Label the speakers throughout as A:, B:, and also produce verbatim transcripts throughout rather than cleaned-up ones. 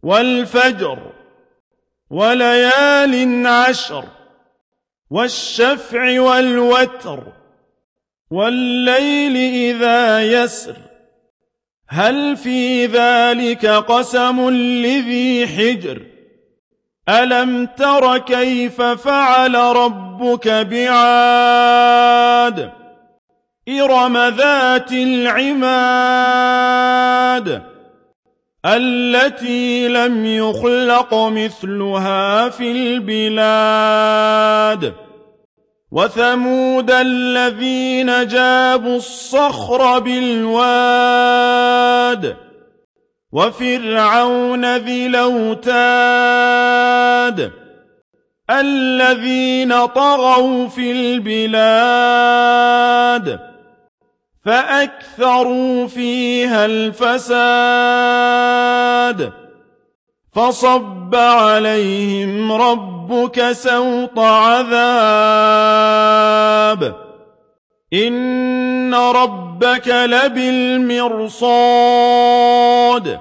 A: وَالْفَجْرِ وَلَيَالٍ عَشْرٍ وَالشَّفْعِ وَالْوَتْرِ وَاللَّيْلِ إِذَا يَسْرِ هَلْ فِي ذَلِكَ قَسَمٌ لِّذِي حِجْرٍ أَلَمْ تَرَ كَيْفَ فَعَلَ رَبُّكَ بِعَادٍ إِرَمَ ذَاتِ الْعِمَادِ الَّتِي لَمْ يُخْلَقْ مِثْلُهَا فِي الْبِلَادِ وَثَمُودَ الَّذِينَ جَابُوا الصَّخْرَ بِالْوَادِ وَفِرْعَوْنَ ذِي الْأَوْتَادِ الَّذِينَ طَغَوْا فِي الْبِلَادِ فَأَكْثَرُوا فِيهَا الْفَسَادَ فَصَبَّ عَلَيْهِمْ رَبُّكَ سَوْطَ عَذَابٍ إِنَّ رَبَّكَ لَبِالْمِرْصَادِ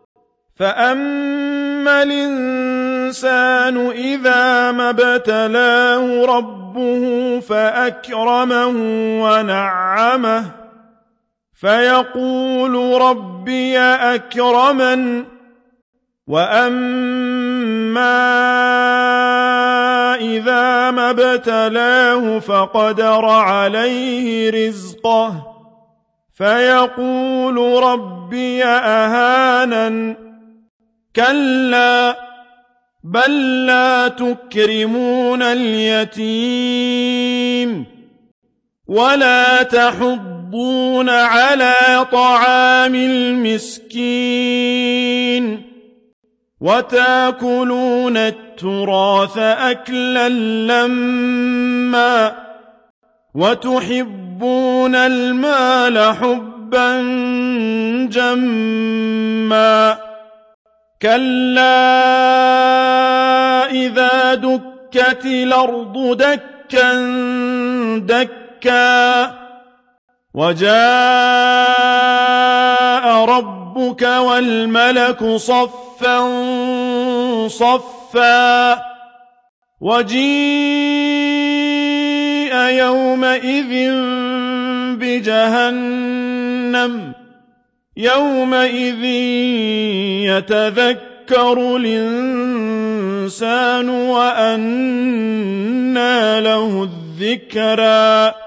A: فَأَمَّا الْإِنسَانُ إِذَا مَا ابْتَلَاهُ رَبُّهُ فَأَكْرَمَهُ وَنَعَّمَهُ فَيَقُولُ رَبِّيَ أَكْرَمَنِ وَأَمَّا إِذَا مَا ابْتَلَاهُ فَقَدَرَ عَلَيْهِ رِزْقَهُ فَيَقُولُ رَبِّيَ أَهَانَنِ كَلَّا بَل لَّا تُكْرِمُونَ الْيَتِيمَ وَلَا تَحُضُّونَ عَلَىٰ طَعَامِ الْمِسْكِينِ وَتَأْكُلُونَ التُّرَاثَ أَكْلًا لَّمًّا وَتُحِبُّونَ الْمَالَ حُبًّا جَمًّا كَلَّا إِذَا دُكَّتِ الْأَرْضُ دَكًّا دَكًّا وَجَاءَ رَبُّكَ وَالْمَلَكُ صَفًّا صَفًّا وَجِيءَ يَوْمَئِذٍ بِجَهَنَّمَ يَوْمَئِذٍ يَتَذَكَّرُ الْإِنسَانُ وَأَنَّىٰ لَهُ الذِّكْرَىٰ